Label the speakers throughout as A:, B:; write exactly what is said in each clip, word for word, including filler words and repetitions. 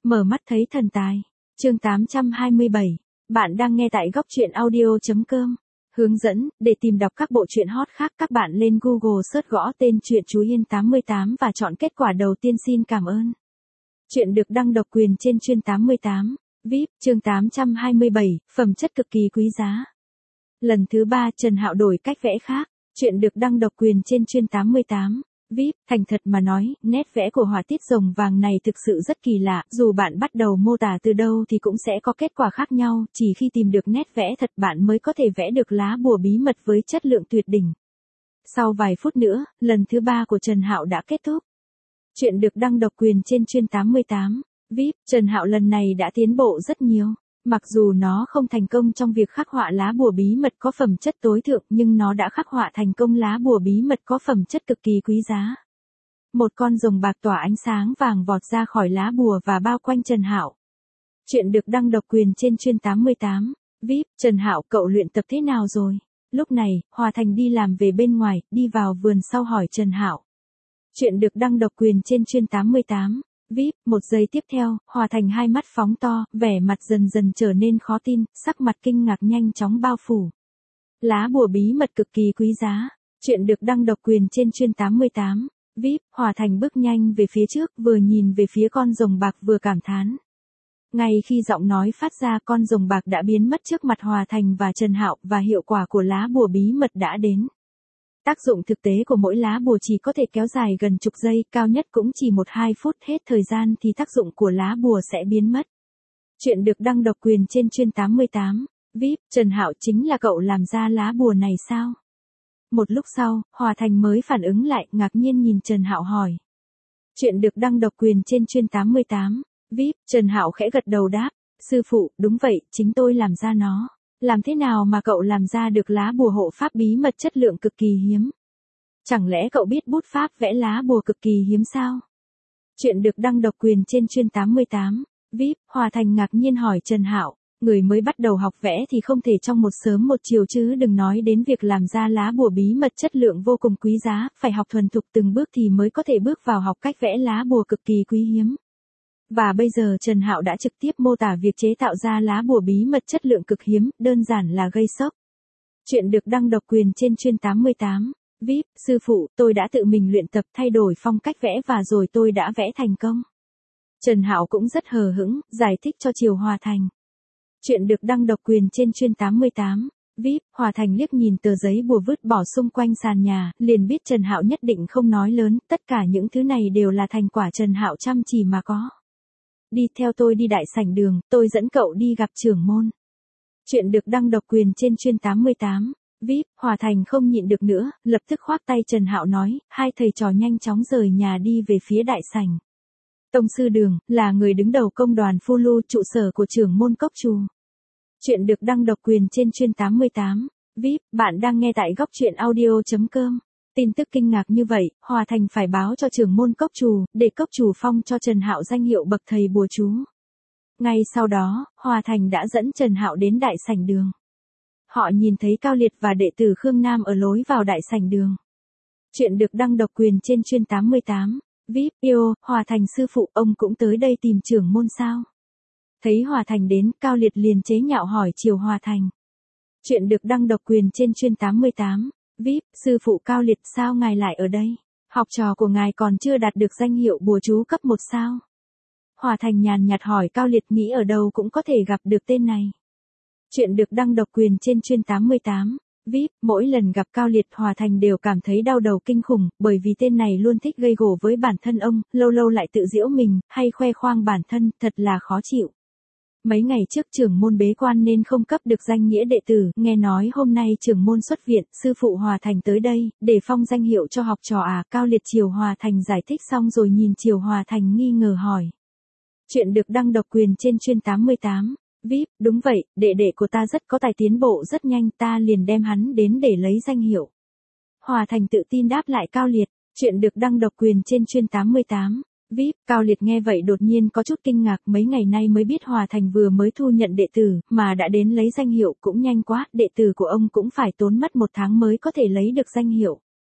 A: Mở mắt thấy thần tài. Chương tám trăm hai mươi bảy. Bạn đang nghe tại góc truyện audio.com. Hướng dẫn, để tìm đọc các bộ truyện hot khác các bạn lên Google search gõ tên truyện Chú Hiên tám mươi tám và chọn kết quả đầu tiên. Xin cảm ơn. Chuyện được đăng độc quyền trên chuyên tám mươi tám. vê i pê, chương tám trăm hai mươi bảy, phẩm chất cực kỳ quý giá. Lần thứ ba Trần Hạo đổi cách vẽ khác. Chuyện được đăng độc quyền trên chuyên tám mươi tám. vê i pê, thành thật mà nói, nét vẽ của họa tiết rồng vàng này thực sự rất kỳ lạ, dù bạn bắt đầu mô tả từ đâu thì cũng sẽ có kết quả khác nhau, chỉ khi tìm được nét vẽ thật bạn mới có thể vẽ được lá bùa bí mật với chất lượng tuyệt đỉnh. Sau vài phút nữa, lần thứ ba của Trần Hạo đã kết thúc. Chuyện được đăng độc quyền trên chuyên tám mươi tám. vê i pê, Trần Hạo lần này đã tiến bộ rất nhiều. Mặc dù nó không thành công trong việc khắc họa lá bùa bí mật có phẩm chất tối thượng nhưng nó đã khắc họa thành công lá bùa bí mật có phẩm chất cực kỳ quý giá. Một con rồng bạc tỏa ánh sáng vàng vọt ra khỏi lá bùa và bao quanh Trần Hạo. Chuyện được đăng độc quyền trên chuyên tám mươi tám. vê i pê, Trần Hạo cậu luyện tập thế nào rồi? Lúc này, Hòa Thành đi làm về bên ngoài, đi vào vườn sau hỏi Trần Hạo. Chuyện được đăng độc quyền trên chuyên tám mươi tám. vê i pê, một giây tiếp theo, Hòa Thành hai mắt phóng to, vẻ mặt dần dần trở nên khó tin, sắc mặt kinh ngạc nhanh chóng bao phủ. Lá bùa bí mật cực kỳ quý giá. Chuyện được đăng độc quyền trên chuyên tám mươi tám. vê i pê, Hòa Thành bước nhanh về phía trước, vừa nhìn về phía con rồng bạc vừa cảm thán. Ngay khi giọng nói phát ra, con rồng bạc đã biến mất trước mặt Hòa Thành và Trần Hạo và hiệu quả của lá bùa bí mật đã đến. Tác dụng thực tế của mỗi lá bùa chỉ có thể kéo dài gần chục giây, cao nhất cũng chỉ một hai phút, hết thời gian thì tác dụng của lá bùa sẽ biến mất. Chuyện được đăng độc quyền trên chuyên tám mươi tám. vê i pê, Trần Hạo chính là cậu làm ra lá bùa này sao? Một lúc sau, Hòa Thành mới phản ứng lại, ngạc nhiên nhìn Trần Hạo hỏi. Chuyện được đăng độc quyền trên chuyên tám mươi tám. vê i pê, Trần Hạo khẽ gật đầu đáp. Sư phụ, đúng vậy, chính tôi làm ra nó. Làm thế nào mà cậu làm ra được lá bùa hộ pháp bí mật chất lượng cực kỳ hiếm? Chẳng lẽ cậu biết bút pháp vẽ lá bùa cực kỳ hiếm sao? Chuyện được đăng độc quyền trên chuyên tám mươi tám. vê i pê, Hòa Thành ngạc nhiên hỏi Trần Hạo. Người mới bắt đầu học vẽ thì không thể trong một sớm một chiều chứ đừng nói đến việc làm ra lá bùa bí mật chất lượng vô cùng quý giá, phải học thuần thục từng bước thì mới có thể bước vào học cách vẽ lá bùa cực kỳ quý hiếm. Và bây giờ Trần Hạo đã trực tiếp mô tả việc chế tạo ra lá bùa bí mật chất lượng cực hiếm, đơn giản là gây sốc. Chuyện được đăng độc quyền trên chuyên tám mươi tám. vê i pê, sư phụ, tôi đã tự mình luyện tập thay đổi phong cách vẽ và rồi tôi đã vẽ thành công. Trần Hạo cũng rất hờ hững, giải thích cho Triều Hòa Thành. Chuyện được đăng độc quyền trên chuyên tám mươi tám. vê i pê, Hòa Thành liếc nhìn tờ giấy bùa vứt bỏ xung quanh sàn nhà, liền biết Trần Hạo nhất định không nói lớn, tất cả những thứ này đều là thành quả Trần Hạo chăm chỉ mà có. Đi theo tôi đi đại sảnh đường, tôi dẫn cậu đi gặp trưởng môn. Chuyện được đăng độc quyền trên chuyên tám mươi tám. vê i pê, Hòa Thành không nhịn được nữa, lập tức khoác tay Trần Hạo nói, hai thầy trò nhanh chóng rời nhà đi về phía đại sảnh. Tông sư Đường, là người đứng đầu công đoàn Phu Lu, trụ sở của trưởng môn Cốc Trù. Chuyện được đăng độc quyền trên chuyên tám mươi tám. vê i pê, bạn đang nghe tại góc truyện audio.com. Tin tức kinh ngạc như vậy, Hòa Thành phải báo cho trưởng môn Cốc Trù, để Cốc Trù phong cho Trần Hạo danh hiệu bậc thầy bùa chú. Ngay sau đó, Hòa Thành đã dẫn Trần Hạo đến đại sảnh đường. Họ nhìn thấy Cao Liệt và đệ tử Khương Nam ở lối vào đại sảnh đường. Chuyện được đăng độc quyền trên chuyên tám mươi tám. vê i pê, yêu, Hòa Thành sư phụ, ông cũng tới đây tìm trưởng môn sao? Thấy Hòa Thành đến, Cao Liệt liền chế nhạo hỏi Triều Hòa Thành. Chuyện được đăng độc quyền trên chuyên tám mươi tám. vê i pê, sư phụ Cao Liệt, sao ngài lại ở đây? Học trò của ngài còn chưa đạt được danh hiệu bùa chú cấp một sao? Hòa Thành nhàn nhạt hỏi Cao Liệt, nghĩ ở đâu cũng có thể gặp được tên này. Chuyện được đăng độc quyền trên chuyên tám mươi tám. vê i pê, mỗi lần gặp Cao Liệt, Hòa Thành đều cảm thấy đau đầu kinh khủng, bởi vì tên này luôn thích gây gổ với bản thân ông, lâu lâu lại tự giễu mình, hay khoe khoang bản thân, thật là khó chịu. Mấy ngày trước trưởng môn bế quan nên không cấp được danh nghĩa đệ tử, nghe nói hôm nay trưởng môn xuất viện, sư phụ Hòa Thành tới đây, để phong danh hiệu cho học trò à? Cao Liệt Triều Hòa Thành giải thích xong rồi nhìn Triều Hòa Thành nghi ngờ hỏi. Chuyện được đăng độc quyền trên chuyên tám mươi tám. vê i pê, đúng vậy, đệ đệ của ta rất có tài, tiến bộ rất nhanh, ta liền đem hắn đến để lấy danh hiệu. Hòa Thành tự tin đáp lại Cao Liệt. Chuyện được đăng độc quyền trên chuyên tám mươi tám. vê i pê, Cao Liệt nghe vậy đột nhiên có chút kinh ngạc, mấy ngày nay mới biết Hòa Thành vừa mới thu nhận đệ tử, mà đã đến lấy danh hiệu, cũng nhanh quá, đệ tử của ông cũng phải tốn mất một tháng mới có thể lấy được danh hiệu.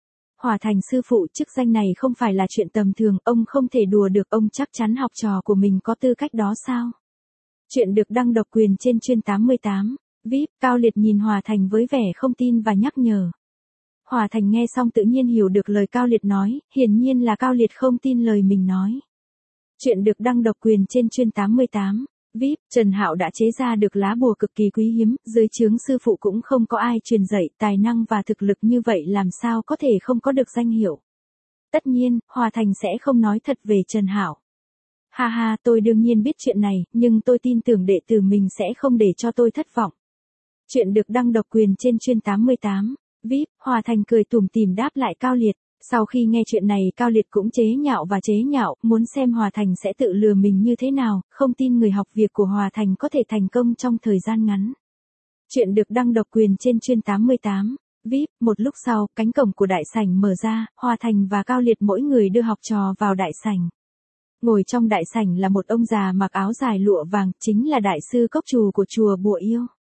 A: Hòa Thành sư phụ, chức danh này không phải là chuyện tầm thường, ông không thể đùa được, ông chắc chắn học trò của mình có tư cách đó sao? Chuyện được đăng độc quyền trên chuyên tám mươi tám. vê i pê, Cao Liệt nhìn Hòa Thành với vẻ không tin và nhắc nhở. Hòa Thành nghe xong tự nhiên hiểu được lời Cao Liệt nói, hiển nhiên là Cao Liệt không tin lời mình nói. Chuyện được đăng độc quyền trên chuyên tám mươi tám. vê i pê, Trần Hạo đã chế ra được lá bùa cực kỳ quý hiếm, dưới trướng sư phụ cũng không có ai truyền dạy, tài năng và thực lực như vậy làm sao có thể không có được danh hiệu. Tất nhiên, Hòa Thành sẽ không nói thật về Trần Hạo. Ha ha, tôi đương nhiên biết chuyện này, nhưng tôi tin tưởng đệ tử mình sẽ không để cho tôi thất vọng. Chuyện được đăng độc quyền trên chuyên tám mươi tám. vê i pê, Hòa Thành cười tủm tỉm đáp lại Cao Liệt. Sau khi nghe chuyện này, Cao Liệt cũng chế nhạo và chế nhạo, muốn xem Hòa Thành sẽ tự lừa mình như thế nào, không tin người học việc của Hòa Thành có thể thành công trong thời gian ngắn. Chuyện được đăng độc quyền trên chuyên tám mươi tám. vê i pê, một lúc sau, cánh cổng của đại sảnh mở ra, Hòa Thành và Cao Liệt mỗi người đưa học trò vào đại sảnh. Ngồi trong đại sảnh là một ông già mặc áo dài lụa vàng, chính là đại sư Cốc Trù của chùa Bùa Yêu.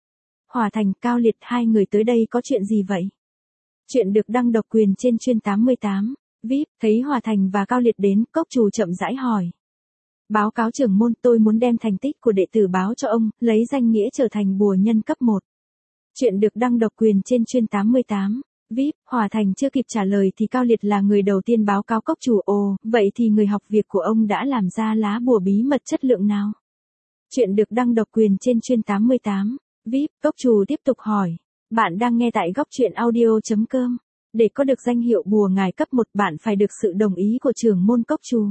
A: Hòa Thành, Cao Liệt, hai người tới đây có chuyện gì vậy? Chuyện được đăng độc quyền trên chuyên tám mươi tám. vê i pê, thấy Hòa Thành và Cao Liệt đến, Cốc Trù chậm rãi hỏi. Báo cáo trưởng môn, tôi muốn đem thành tích của đệ tử báo cho ông, lấy danh nghĩa trở thành bùa nhân cấp một. Chuyện được đăng độc quyền trên chuyên tám mươi tám. vê i pê, Hòa Thành chưa kịp trả lời thì Cao Liệt là người đầu tiên báo cáo Cốc Trù. Ồ, vậy thì người học việc của ông đã làm ra lá bùa bí mật chất lượng nào? Chuyện được đăng độc quyền trên chuyên tám mươi tám. vê i pê, Cốc Trù tiếp tục hỏi. Bạn đang nghe tại góc truyện audio.com. Để có được danh hiệu bùa ngài cấp một, bạn phải được sự đồng ý của trưởng môn Cốc Trù.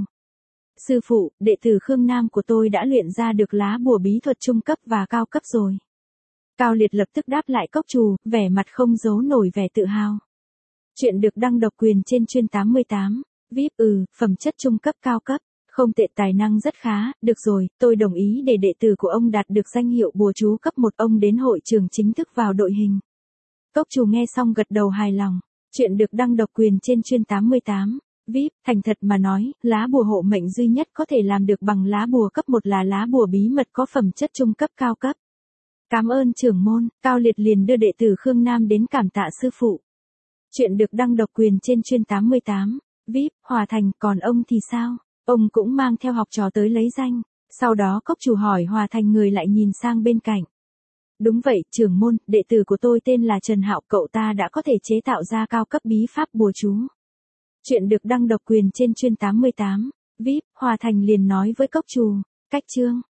A: Sư phụ, đệ tử Khương Nam của tôi đã luyện ra được lá bùa bí thuật trung cấp và cao cấp rồi. Cao Liệt lập tức đáp lại Cốc Trù, vẻ mặt không giấu nổi vẻ tự hào. Chuyện được đăng độc quyền trên chuyên tám mươi tám. vê i pê, ừ, phẩm chất trung cấp cao cấp. Không tệ, tài năng rất khá, được rồi, tôi đồng ý để đệ tử của ông đạt được danh hiệu bùa chú cấp một, ông đến hội trường chính thức vào đội hình. Cốc Trù nghe xong gật đầu hài lòng. Chuyện được đăng độc quyền trên chuyên tám mươi tám. vê i pê, thành thật mà nói, lá bùa hộ mệnh duy nhất có thể làm được bằng lá bùa cấp một là lá bùa bí mật có phẩm chất trung cấp cao cấp. Cảm ơn trưởng môn, Cao Liệt liền đưa đệ tử Khương Nam đến cảm tạ sư phụ. Chuyện được đăng độc quyền trên chuyên tám mươi tám. vê i pê, Hòa Thành, còn ông thì sao? Ông cũng mang theo học trò tới lấy danh. Sau đó Cốc Trù hỏi Hòa Thành, người lại nhìn sang bên cạnh. Đúng vậy, trưởng môn, đệ tử của tôi tên là Trần Hạo, cậu ta đã có thể chế tạo ra cao cấp bí pháp bùa chú. Chuyện được đăng độc quyền trên chuyên tám mươi tám. vê i pê, Hòa Thành liền nói với Cốc Trù. Cách chương.